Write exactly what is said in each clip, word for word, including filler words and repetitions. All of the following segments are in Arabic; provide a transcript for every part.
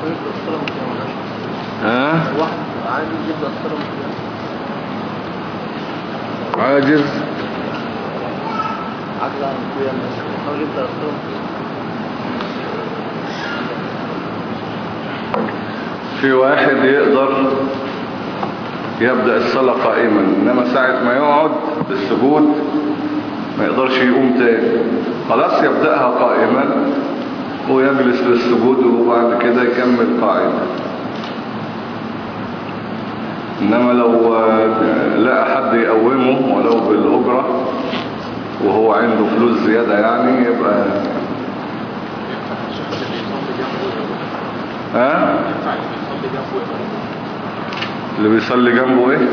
ها واحد عايز يبدأ الصلاة من عاجز عاجز عن القيام حاول يبدأ الصلاة من في واحد يقدر يبدأ الصلاة قائما، انما ساعة ما يقعد في السجود ما يقدرش يقوم تاني، خلاص يبدأها قائما ويجلس للسجود وبعد كده يكمل قائما. انما لو لقى حد يقومه ولو بالأجرة وهو عنده فلوس زيادة يعني يبقى ها اللي بيصلي جنبه ايه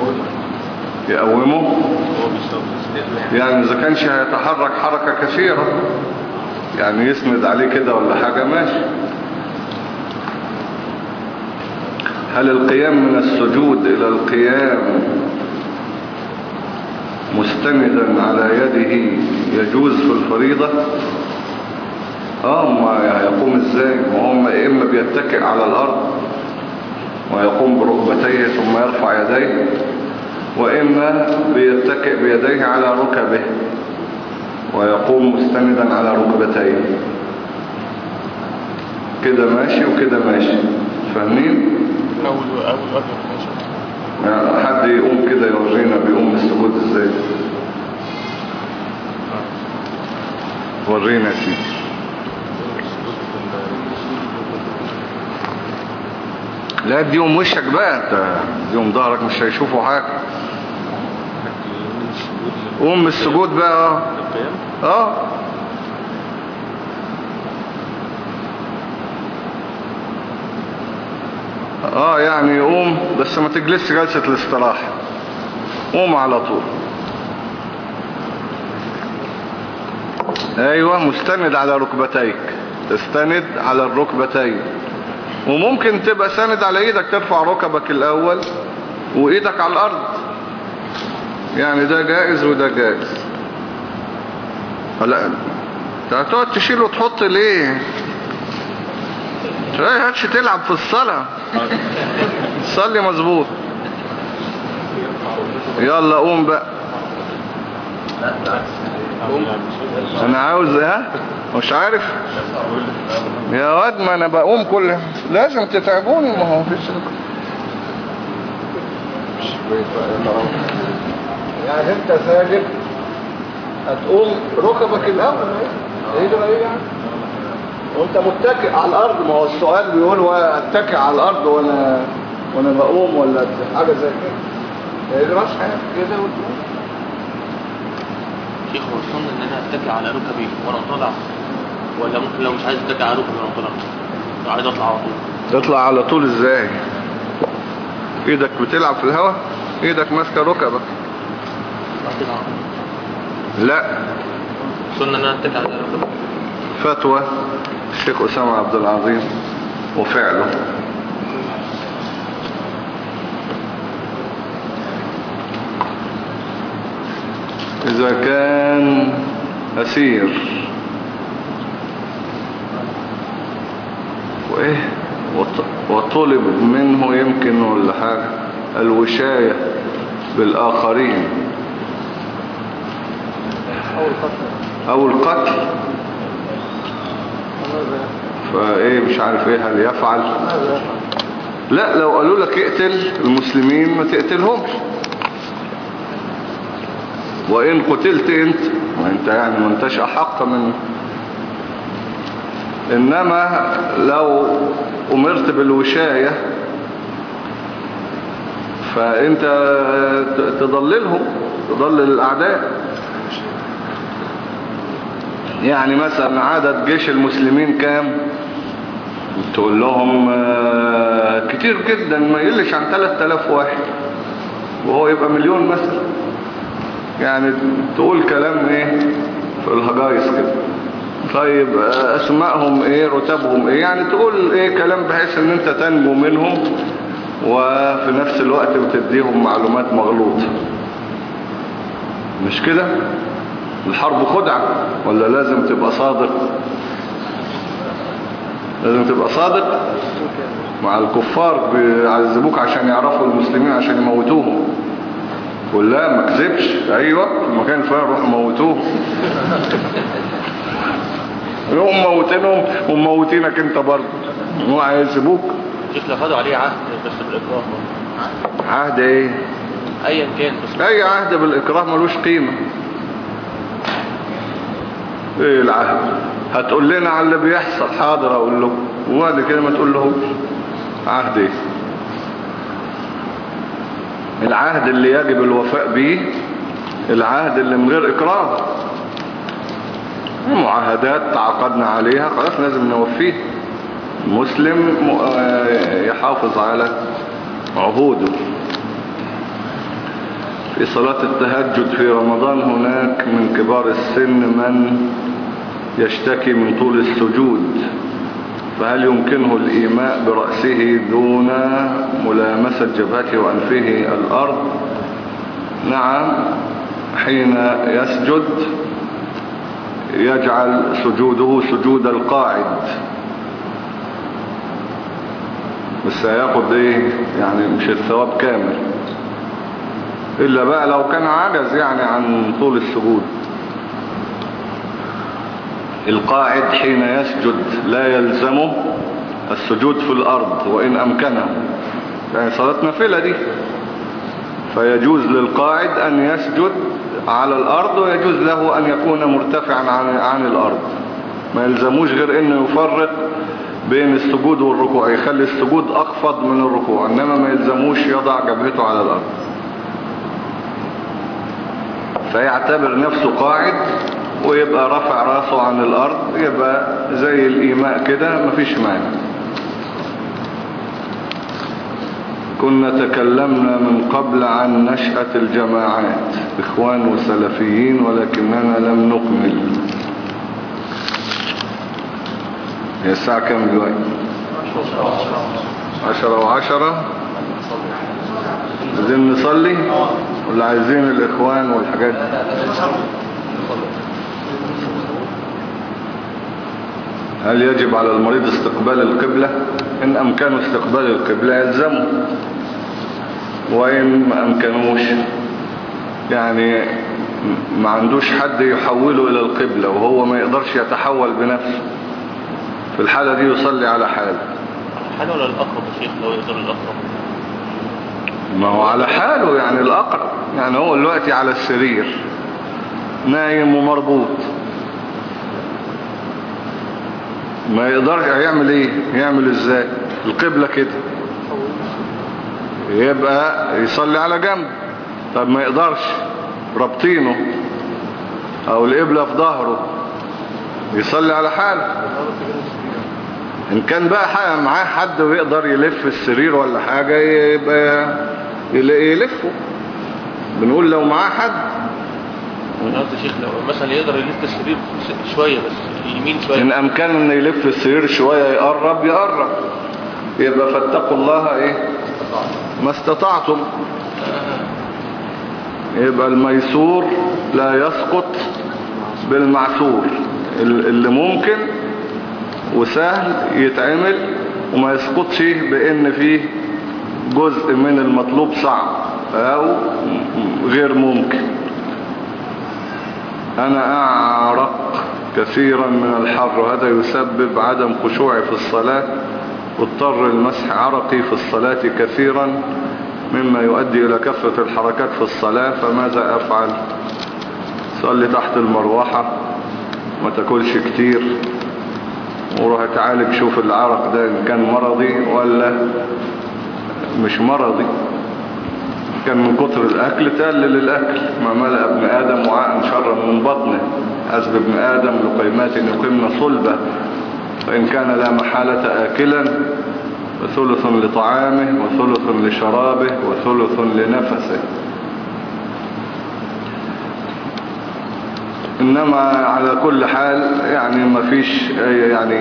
يقومه يعني اذا كانش هيتحرك حركة كثيرة يعني يسند عليه كده ولا حاجة ماشي. هل القيام من السجود الى القيام مستندا على يده يجوز في الفريضة؟ اه ما يقوم ازاي؟ ما هم اما بيتكئ على الارض ويقوم بركبتيه ثم يرفع يديه، واما بيتكئ بيديه على ركبه ويقوم مستندا على ركبتيه. كده ماشي وكده ماشي، فاهمين؟ اول اول وجه ماشي. يعني حد يقوم كده يورينا بيقوم بالسجود ازاي؟ ورينا يا سيدي. لا اديهم وشك بقى، انت اديهم ظهرك مش هيشوفوا حاجة. قوم السجود بقى. اه اه يعني يقوم بس ما تجلسش جلسة الاستراحة، قوم على طول. ايوه مستند على ركبتيك، تستند على الركبتين، وممكن تبقى ساند على ايدك، ترفع ركبك الاول وايدك على الارض، يعني ده جائز وده جائز. لا انت هتقعد تشيل وتحط ليه؟ ايه هاتش تلعب في الصلاة، صلي مظبوط. يلا قوم بقى. انا عاوز ها مش عارف يا واد، ما انا بقوم كل لازم تتعبوني، ما هو فيش يعني انت ساجد هتقوم ركبك الاول ايه ده ايه يعني، وانت متكئ على الارض. ما هو السؤال بيقول اتكئ على الارض وانا وانا بقوم ولا حاجه زي كده، ايه راس حاجه كده وتقوم. شيخ هو السنة ان انا اتكئ على ركبي وانا طالع، ولا ممكن لو مش عايز اتكئ على ركبي وانا طالع لو عايز اطلع على طول؟ تطلع على طول ازاي؟ ايدك بتلعب في الهواء، ايدك ماسكه ركبك. لا السنة ان انا اتكئ على ركبي. فتوى الشيخ أسامة عبد العظيم وفعله. إذا كان أسير وإيه وطلب منه يمكن ولا حاجة الوشاية بالآخرين أو القتل، فايه مش عارف ايه هل يفعل؟ لا لو قالوا لك اقتل المسلمين ما تقتلهمش، وان قتلت انت ما انت يعني ما انتش احق من. انما لو امرت بالوشاية فانت تضللهم، تضلل الاعداء. يعني مثلا عدد جيش المسلمين كام؟ تقول لهم كتير جدا ما يقلش عن ثلاثة آلاف واحد وهو يبقى مليون مثلا، يعني تقول كلام ايه في الهجايس كده. طيب اسمائهم ايه، رتبهم ايه، يعني تقول ايه كلام بحيث ان انت تنجو منهم وفي نفس الوقت بتديهم معلومات مغلوطة. مش كده؟ الحرب خدعة ولا لازم تبقى صادق؟ لازم تبقى صادق مع الكفار، بيعذبوك عشان يعرفوا المسلمين عشان يموتوهم. قول لا ما كذبش، ايوه في المكان الفلاني روحوا موتوهم. هم موتينهم وموتينك انت برضه، هو هيسيبوك. شوف لو خدوا عليه عهد بس بالاكراه. عهد ايه؟ ايا كان بس اي عهد بالاكراه ملوش قيمة. ايه العهد؟ هتقول لنا على اللي بيحصل، حاضر اقول له، وبعد كده ما تقول له عهد ايه؟ العهد اللي يجب الوفاء به العهد اللي من غير اكراه. معاهدات تعاقدنا عليها خلاص لازم نوفيه. المسلم يحافظ على عهوده. في صلاة التهجد في رمضان هناك من كبار السن من يشتكي من طول السجود، فهل يمكنه الإيماء برأسه دون ملامسة جبهته وأنفه الأرض؟ نعم، حين يسجد يجعل سجوده سجود القاعد، بس هياخد ايه يعني مش الثواب كامل، إلا بقى لو كان عجز يعني عن طول السجود. القاعد حين يسجد لا يلزمه السجود في الأرض وإن أمكنه، يعني صلاة نافلة دي، فيجوز للقاعد أن يسجد على الأرض ويجوز له أن يكون مرتفعا عن, عن الأرض، ما يلزموش غير أنه يفرق بين السجود والركوع، يخلي السجود أخفض من الركوع، إنما ما يلزموش يضع جبهته على الأرض، فيعتبر نفسه قاعد ويبقى رفع راسه عن الأرض، يبقى زي الإيماء كده مفيش مانع. كنا تكلمنا من قبل عن نشأة الجماعات إخوان وسلفيين ولكننا لم نكمل. هي الساعة كام دلوقتي؟ عشرة وعشرة. عايزين نصلي ولا عايزين الإخوان والحاجات دي؟ هل يجب على المريض استقبال القبلة؟ إن أمكنه استقبال القبلة يلزمه، وإن ما أمكنوش يعني ما عندوش حد يحوله إلى القبلة وهو ما يقدرش يتحول بنفسه، في الحالة دي يصلي على حاله. الحالة ولا الأقرب يا شيخ لو يقدر الأقرب؟ ما هو على حاله يعني الأقرب، يعني هو دلوقتي على السرير نايم ومربوط، ما يقدرش يعمل ايه؟ يعمل ازاي؟ القبلة كده يبقى يصلي على جنب. طب ما يقدرش، ربطينه او القبلة في ظهره، يصلي على حاله. ان كان بقى معاه حد ويقدر يلف السرير ولا حاجة يبقى يلفه، بنقول لو معاه حد. انا قلت يا شيخ لو مثلا يقدر يلف السرير شوية بس يمين شوية، ان امكان ان يلف السرير شوية يقرب يقرب، يبقى فاتقوا الله ايه ما استطعتم. يبقى الميسور لا يسقط بالمعسور، اللي ممكن وسهل يتعمل وما يسقطش بان فيه جزء من المطلوب صعب او غير ممكن. انا اعرق كثيرا من الحر وهذا يسبب عدم خشوعي في الصلاة، واضطر المسح عرقي في الصلاة كثيرا مما يؤدي الى كثرة الحركات في الصلاة، فماذا افعل؟ صلي تحت المروحة، ما تاكلش كتير، وروح اتعالج شوف العرق ده ان كان مرضي ولا مش مرضي. كان من كتر الاكل تقلل الاكل، ما ملأ ابن ادم وعاء شرا من بطنه، حسب ابن ادم لقيمات يقمن صلبه، فان كان لا محالة اكلا وثلث لطعامه وثلث لشرابه وثلث لنفسه. انما على كل حال يعني ما فيش يعني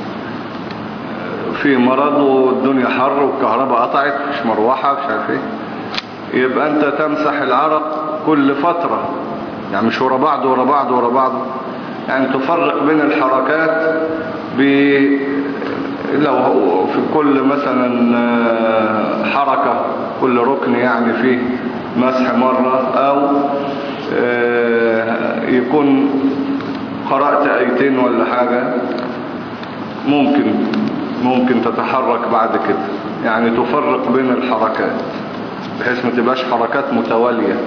في مرض والدنيا حر والكهرباء قطعت مش مروحة مش عارف ايه، يبقى انت تمسح العرق كل فترة، يعني مش ورا بعض ورا بعض ورا بعض، يعني تفرق بين الحركات لو هو في كل مثلا حركة كل ركن يعني فيه مسح مرة او يكون قرأت ايتين ولا حاجة ممكن ممكن تتحرك بعد كده، يعني تفرق بين الحركات بحيث ما تبقاش حركات متوالية.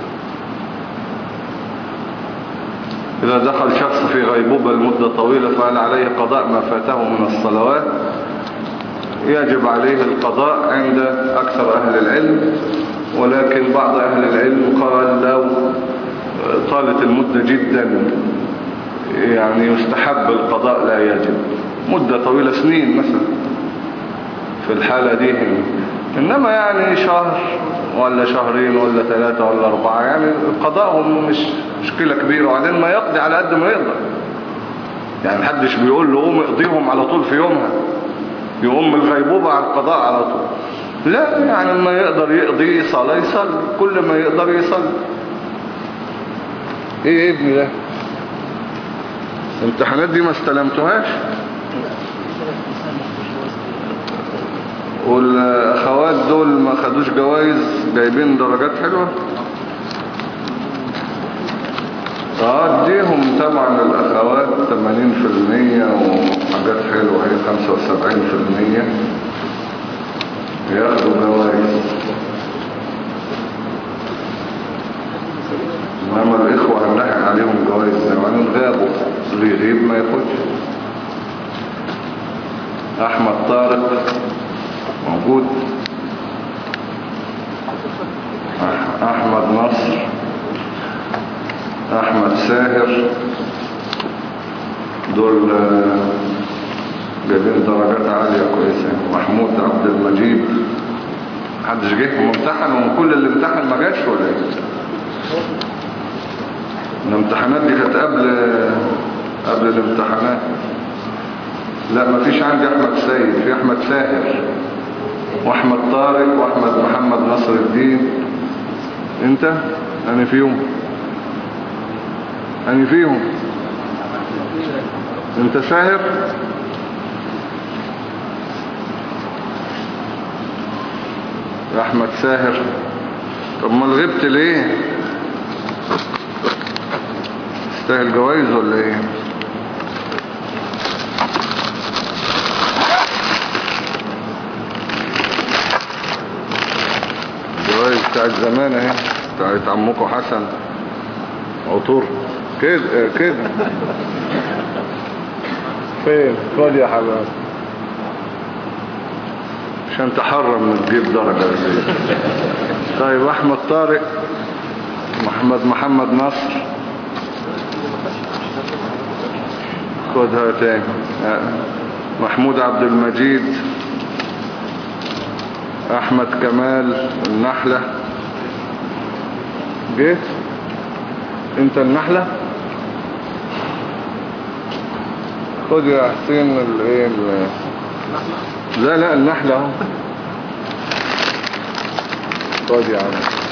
إذا دخل شخص في غيبوبة لمدة طويلة فهل عليه قضاء ما فاته من الصلوات؟ يجب عليه القضاء عند أكثر أهل العلم، ولكن بعض أهل العلم قال لو طالت المدة جدا يعني يستحب القضاء لا يجب. مدة طويلة سنين مثلا في الحالة دي هنا. إنما يعني شهر ولا شهرين ولا ثلاثة ولا أربعة يعني قضاءهم مش مشكلة كبيرة، وبعدين ما يقضي على قد ما يقدر. يعني محدش بيقول له قوم اقضيهم على طول في يومها، يقوم الغيبوبة على القضاء على طول. لا يعني ما يقدر يقضي صلاة يصلي، كل ما يقدر يصلي. ايه يا ابني ده الامتحانات دي ما استلمتوهاش؟ والاخوات دول ما خدوش جوائز جايبين درجات حلوة؟ اه اديهم طبعا الاخوات ثمانين في المية وحاجات حلوة، هي خمسة وسبعين في المية ياخدوا جوائز. انما الاخوة هنلاحق عليهم جوائز زمان غابوا، اللي يغيب ما ياخدش. احمد طارق موجود، احمد نصر، احمد ساهر، دول جايبين درجات عالية كويسة. محمود عبد المجيد محدش جه وامتحن، وكل اللي امتحن ما جاش ولا ايه؟ الامتحانات دي كانت قبل قبل الامتحانات. لا مفيش عندي احمد سيد، في احمد ساهر واحمد طارق واحمد محمد نصر الدين. انت انا فيهم انا فيهم انت ساهر؟ يا احمد ساهر، طب ما غبت ليه؟ تستاهل جوائز ولا ايه؟ الجوائز بتاعت زمان اهي، بتاعت عمكو حسن عطور كده كده. فين خد يا حباب عشان تحرم من تجيب درجة زي. طيب احمد طارق، محمد محمد نصر خدها تاني. محمود عبد المجيد، احمد كمال النحلة. جيت انت النحلة؟ خد يا حسين الايه ال... لا لا النحلة اهو. خد يا عم.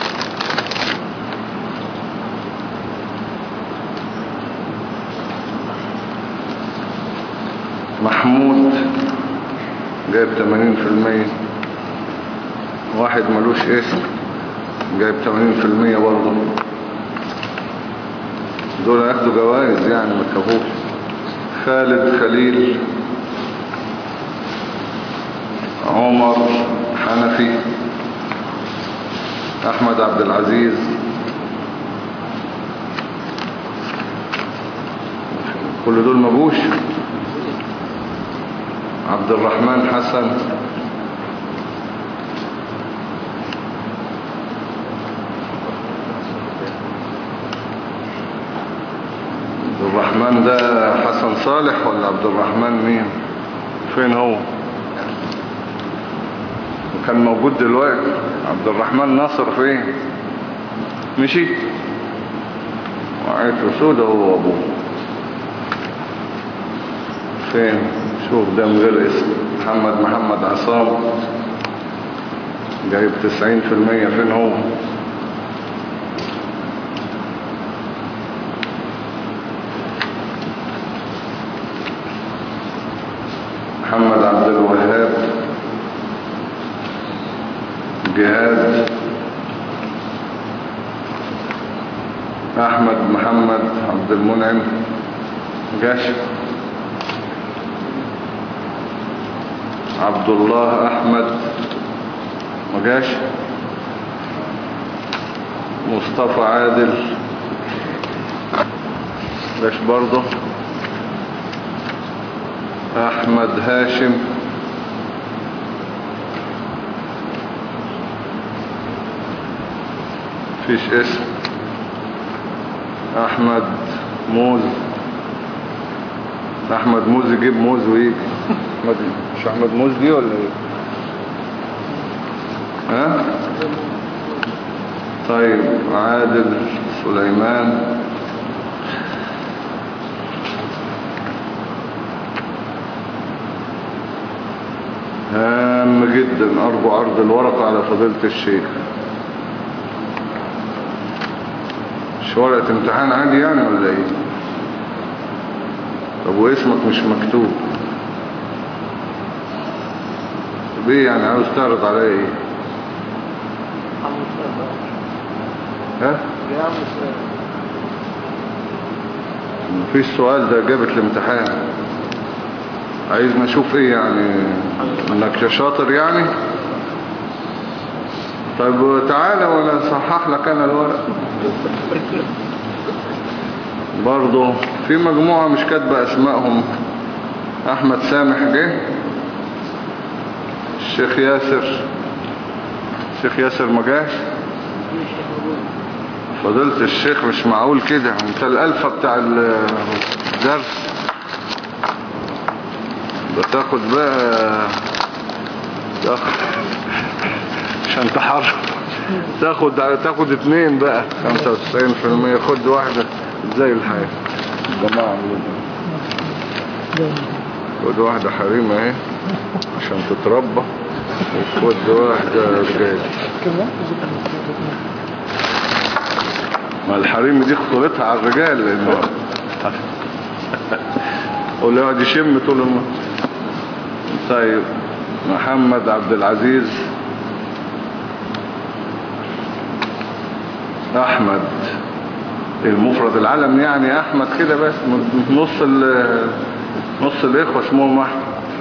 محمود جايب ثمانين في المية. واحد ملوش اسم جايب ثمانين في المية برضه. دول هياخدوا جوائز يعني ما تخافوش. خالد خليل، عمر حنفي، احمد عبد العزيز، كل دول مجوش. عبد الرحمن حسن، عبد الرحمن ده حسن صالح ولا عبد الرحمن مين؟ فين هو؟ كان موجود دلوقتي. عبد الرحمن ناصر فين؟ مشي وعيت سودة هو وابوه. فين؟ شوف ده من غير اسم. محمد محمد عصام جايب تسعين في المية. فين هو؟ محمد عبد الوهاب. جهاد. احمد محمد عبد المنعم. جاش. عبد الله احمد. مجاش. مصطفى عادل. جاش برضه. احمد هاشم. فيش اسم. احمد موز. احمد موز يجيب موز ويجي. مش احمد موز دي ولا ايه؟ ها؟ طيب عادل سليمان. هام جدا ارجو عرض الورقة على فضيلة الشيخ. مش ورقة امتحان عادي يعني ولا ايه؟ طب واسمك مش مكتوب؟ طب ايه يعني عاوز تعرض عليا ايه؟ ها؟ مفيش سؤال ده اجابة الامتحان. عايزنا نشوف ايه يعني؟ انك شاطر يعني؟ طيب تعالى وانا اصحح لك انا الورق. برضه في مجموعة مش كاتبة اسمائهم. احمد سامح جه. الشيخ ياسر. الشيخ ياسر ما جاش. فضلت الشيخ مش معقول كده. انت الالفة بتاع الدرس بتاخد بقى تاخد عشان تحرك تاخد تاخد اتنين بقى خمسة وتسعين في المية. خد واحدة زي الحياة جماعة. خد واحدة حريمة اهي عشان تتربى. وخد واحدة رجال. ما الحريم دي خطورتها على الرجال لانه واللي يقعد يشم طول النهار. طيب محمد عبد العزيز. احمد المفرد العلم يعني احمد كده بس. نص ال نص الاخوة اسمهم احمد.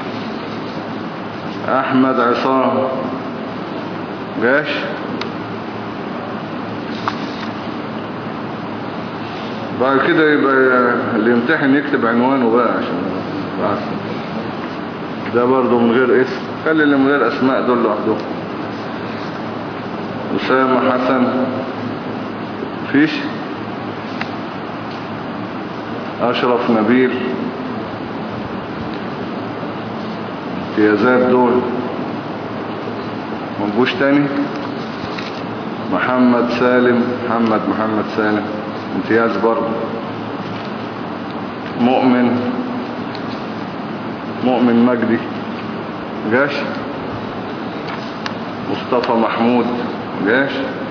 احمد عصام. جاش. بعد كده يبقى اللي يمتحن يكتب عنوانه بقى عشان ده برضه من غير اسم. خلي اللي من غير اسماء دول لوحدهم. أسامة حسن. فيش. أشرف نبيل. امتيازات دول منبوش تاني. محمد سالم. محمد محمد سالم امتياز برضه. مؤمن. مؤمن مجدي. جاش. مصطفى محمود. جاش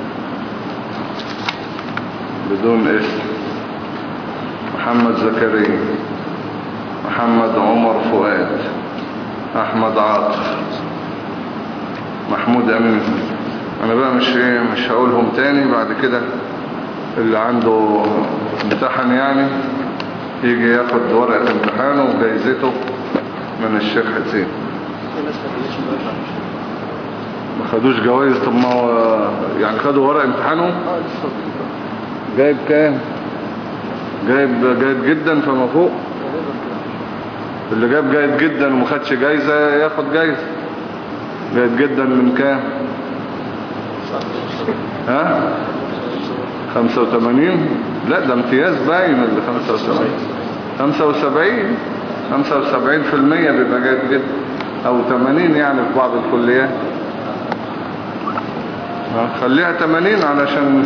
بدون اسم. محمد زكريا. محمد عمر فؤاد. احمد عاطف. محمود امين. انا بقى مش ايه مش هقولهم تاني. بعد كده اللي عنده امتحان يعني يجي ياخد ورقة امتحانه وجايزته من الشيخ حسين. ما خدوش جوائز. طب ما هو يعني خدوا ورقة امتحانهم. جايب كام؟ جايب جيد جدا فما فوق. اللي جايب جيد جدا وما خدش جايزة ياخد جايزة. جيد جدا من كام؟ ها خمسة وثمانين. لا ده امتياز باين اللي خمسة وسبعين. خمسة وسبعين خمسة وسبعين في المية بيبقى جيد جدا او ثمانين يعني في بعض الكليات. خليها ثمانين علشان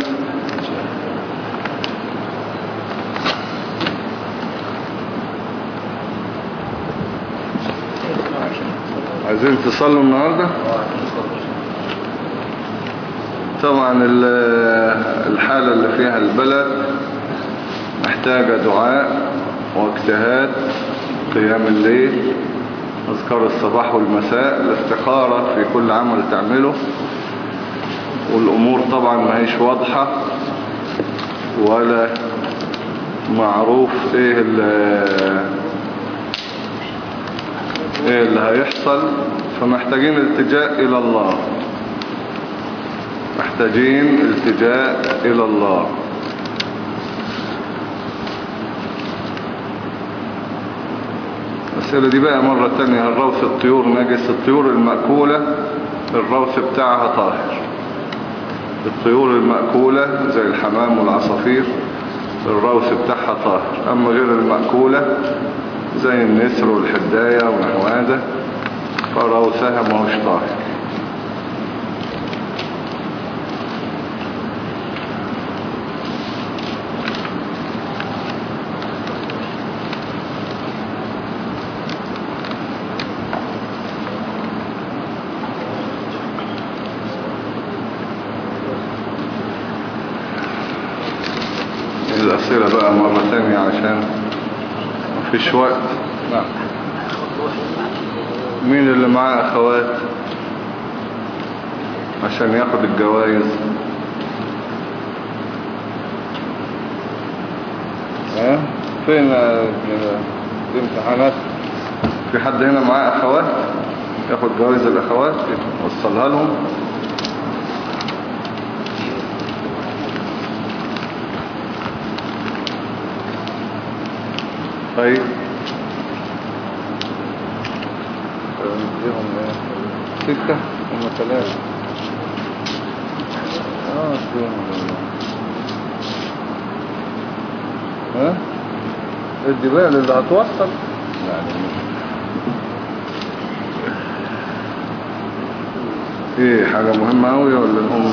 عايزين تصلوا النهاردة. طبعا الحالة اللي فيها البلد محتاجة دعاء واجتهاد قيام الليل أذكار الصباح والمساء، الاستخارة في كل عمل تعمله، والأمور طبعا ما هيش واضحة ولا معروف ايه اللي, ايه اللي هيحصل، فمحتاجين التجاء إلى الله، محتاجين التجاء إلى الله. الأسئلة دي بقى مرة تانية، هل روث الطيور نجس؟ الطيور المأكولة الروث بتاعها طاهر. الطيور المأكولة زي الحمام والعصافير الروث بتاعها طاهر، أما غير المأكولة زي النسر والحداية ونحو هذا فروثها ما هوش طاهر. الأسئلة بقى مرة تانية عشان مفيش وقت. نعم. مين اللي معاه أخوات عشان ياخد الجوائز؟ ها فين دي امتحانات؟ في حد هنا معاه أخوات ياخد جوائز الأخوات وصلها لهم؟ طيب نديهم ستة هم ثلاثة. اه اديهم ها ادي بقى اللي هتوصل يعني. ايه حاجة مهمة اوي ولا الام؟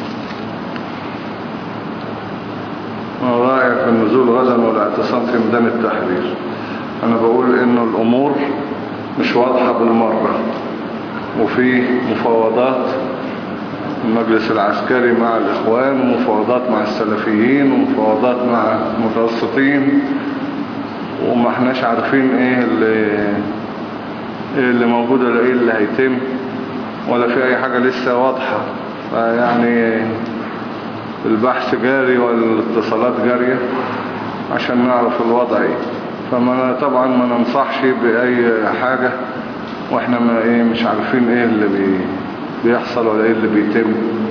ما رأيك في النزول غدا والاعتصام في ميدان التحرير؟ انا بقول انه الامور مش واضحة بالمرة، وفي مفاوضات المجلس العسكري مع الاخوان، ومفاوضات مع السلفيين، ومفاوضات مع المتوسطين، وما احناش عارفين ايه اللي ايه اللي موجود ولا ايه اللي هيتم، ولا في اي حاجة لسه واضحة. فيعني البحث جاري والاتصالات جارية عشان نعرف الوضع ايه. فما طبعا ما ننصحش بأي حاجة واحنا ما ايه مش عارفين ايه اللي بي بيحصل ولا ايه اللي بيتم.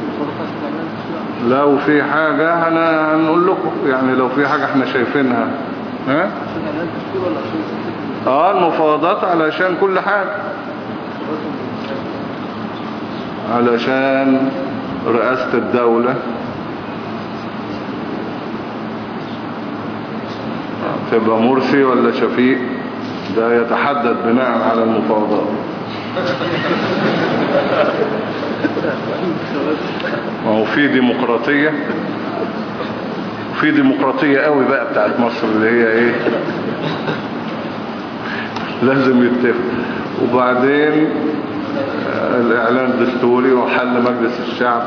لو في حاجة انا هنقول لكم يعني، لو في حاجة احنا شايفينها. ها اه المفاوضات علشان كل حاجة، علشان رئاسة الدولة تبقى مرسي ولا شفيق، ده يتحدد بناء على المفاوضات. ما هو في ديمقراطية، في ديمقراطية قوي بقى بتاعت مصر اللي هي ايه لازم يتفق، وبعدين الاعلان الدستوري وحل مجلس الشعب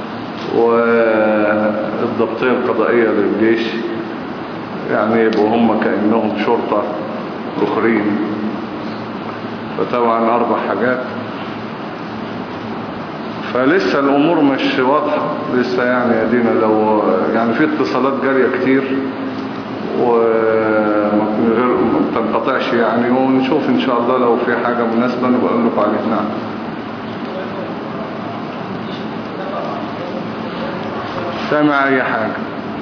والضبطية القضائية للجيش، يعني يبقوا هم كأنهم شرطة اخرين. فطبعا اربع حاجات، فلسه الامور مش واضحة لسه يعني. يدينا لو يعني في اتصالات جارية كتير وغير ما تنقطعش يعني، ونشوف ان شاء الله لو في حاجة مناسبة نبقى نقول لكم عليها. نعم سامع اي حاجة؟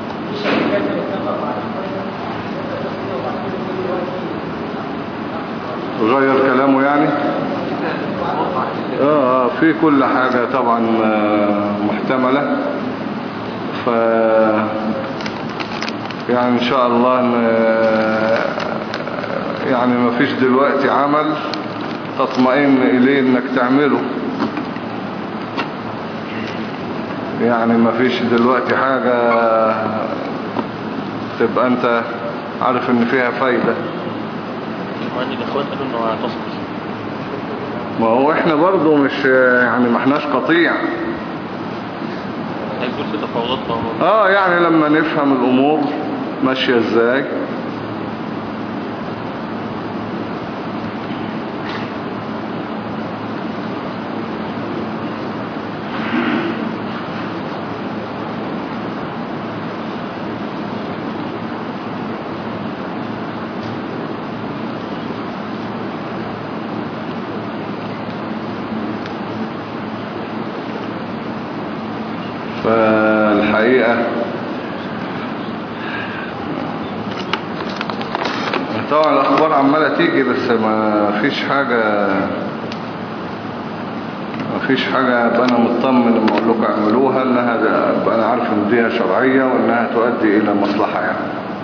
غير كلامه يعني. اه في كل حاجة طبعا محتملة. ف يعني ان شاء الله إن يعني ما فيش دلوقتي عمل تطمئن اليه انك تعمله، يعني ما فيش دلوقتي حاجة تبقى انت عارف ان فيها فايدة. وعندي الاخوات قالوا انه هتصل. ما هو احنا برضو مش يعني ما احناش قطيع. هيكون في تفاوضات طبعا. اه يعني لما نفهم الامور ماشية ازاي الحقيقة طبعا الأخبار عمالة تيجي، بس ما فيش حاجة ما فيش حاجة أبقى أنا مطمن لما أقول لكم اعملوها إنها أبقى أنا عارف إن دي شرعية وإنها تؤدي إلى مصلحة يعني.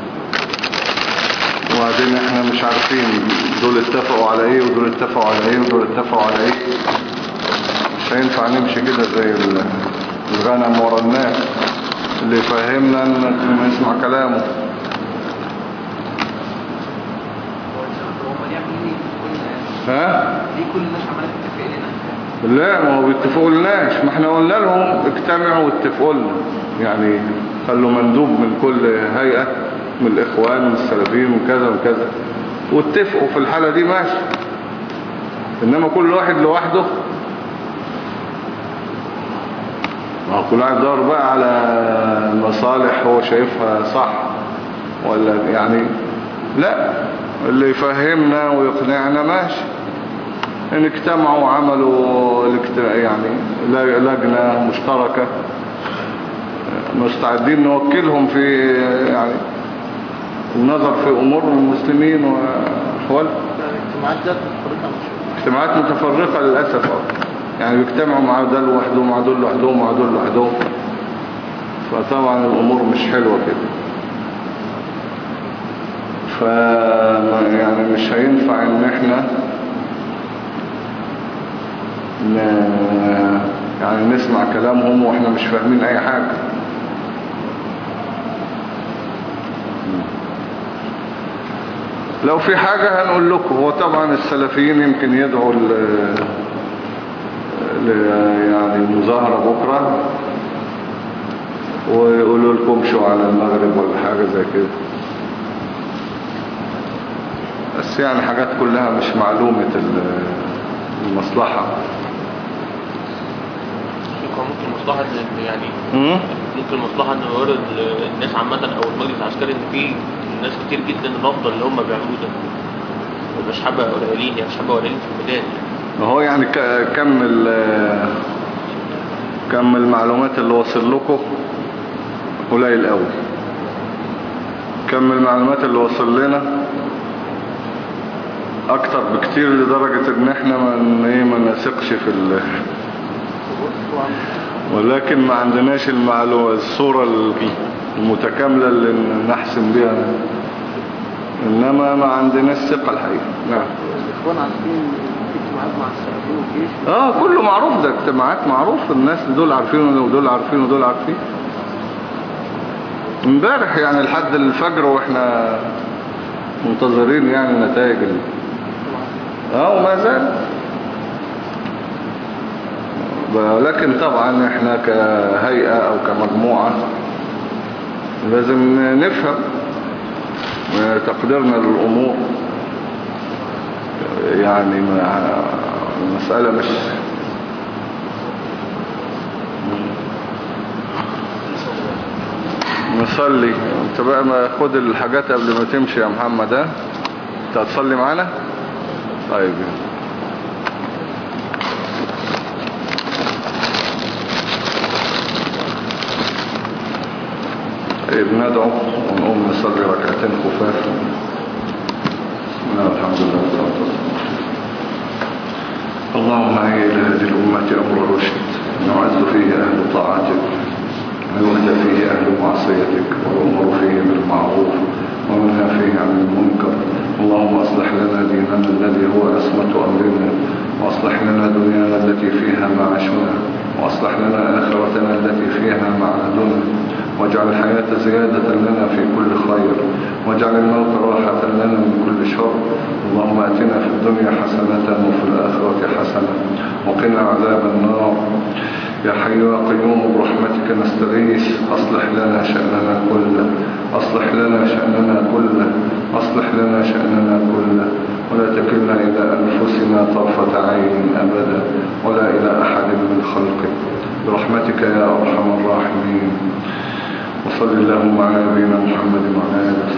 وبعدين إحنا مش عارفين دول اتفقوا على إيه ودول اتفقوا على إيه ودول اتفقوا على إيه. مش هينفع نمشي كده زي الغنم ورا الناس. اللي يفهمنا إن نسمع كلامه. ها؟ ليه كل الناس عمالة تتفق لنا؟ لا، ما هو بيتفقوا لناش، ما احنا قلنا لهم اجتمعوا واتفقوا لنا، يعني خلوا مندوب من كل هيئة من الإخوان من السلفيين وكذا وكذا واتفقوا في الحالة دي ماشي. إنما كل واحد لوحده، ما هو كل واحد دور بقى على مصالح هو شايفها صح ولا يعني. لا، اللي يفهمنا ويقنعنا ماشي. ان اجتمعوا وعملوا يعني لجنة مشتركة مستعدين نوكلهم في يعني النظر في امور المسلمين واحوال. الاجتماعات ده متفرقة مش اجتماعات متفرقة للأسف. يعني بيجتمعوا مع ده لوحدهم مع دول لوحدهم مع دول لوحدهم. فطبعا الامور مش حلوة كده. ف يعني مش هينفع ان احنا ن... يعني نسمع كلامهم واحنا مش فاهمين اي حاجة. لو في حاجة هنقول لكم. هو طبعا السلفيين يمكن يدعوا ل... ل... يعني مظاهرة بكرة ويقولوا لكم شو على المغرب ولا حاجة زي كده. بس يعني حاجات كلها مش معلومة المصلحة. ممكن مصلحة يعني مم؟ ممكن مصلحة ان يورد الناس عامة او المجلس العسكري ان في ناس كتير جدا رافضة اللي هم بيعملوه ده، ومش حابة قليلين يعني مش حابة قليلين في الميدان. ما هو يعني كم كم المعلومات اللي وصل لكم قليل قوي. كم المعلومات اللي وصل لنا اكتر بكتير لدرجة ان احنا ما ما نثقش في ال ولكن ما عندناش المعلومة الصورة المتكاملة اللي نحسم بها. انما ما عندناش ثقة الحقيقة. نعم. الاخوان عارفين في اجتماعات مع السلفيين والجيش؟ اه كله معروف. ده اجتماعات معروف. الناس دول عارفين ودول عارفين ودول عارفين. امبارح يعني لحد الفجر واحنا منتظرين يعني نتائج ال... اه وما زال. لكن طبعا احنا كهيئة او كمجموعة لازم نفهم تقديرنا للامور. يعني المسألة مش نصلي. انت بقى ما خد الحاجات قبل ما تمشي يا محمد. ها انت هتصلي معانا؟ طيب طيب ندعو ونقوم نصلي ركعتين خفاف. الحمد لله والصلاة والسلام. اللهم هيئ لهذه الأمة أمر رشد نعز فيه أهل طاعتك ويهدى فيه أهل معصيتك ويؤمر فيه بالمعروف ومنهى فيه عن المنكر. اللهم أصلح لنا ديننا الذي هو عصمة أمرنا وأصلح لنا دنيانا التي فيها معاشنا وأصلح لنا آخرتنا التي فيها معادنا واجعل الحياة زيادة لنا في كل خير واجعل الموت راحة لنا من كل شر. اللهم آتنا في الدنيا حسنة وفي الآخرة حسنة وقنا عذاب النار. يا حي يا قيوم برحمتك نستغيث. أصلح لنا شأننا كله أصلح لنا شأننا كله أصلح لنا شأننا كله ولا تكلنا إلى أنفسنا طرفة عين أبدا ولا إلى أحد من خلقك برحمتك يا أرحم الراحمين. وصل اللهم على نبينا محمد وعلى آله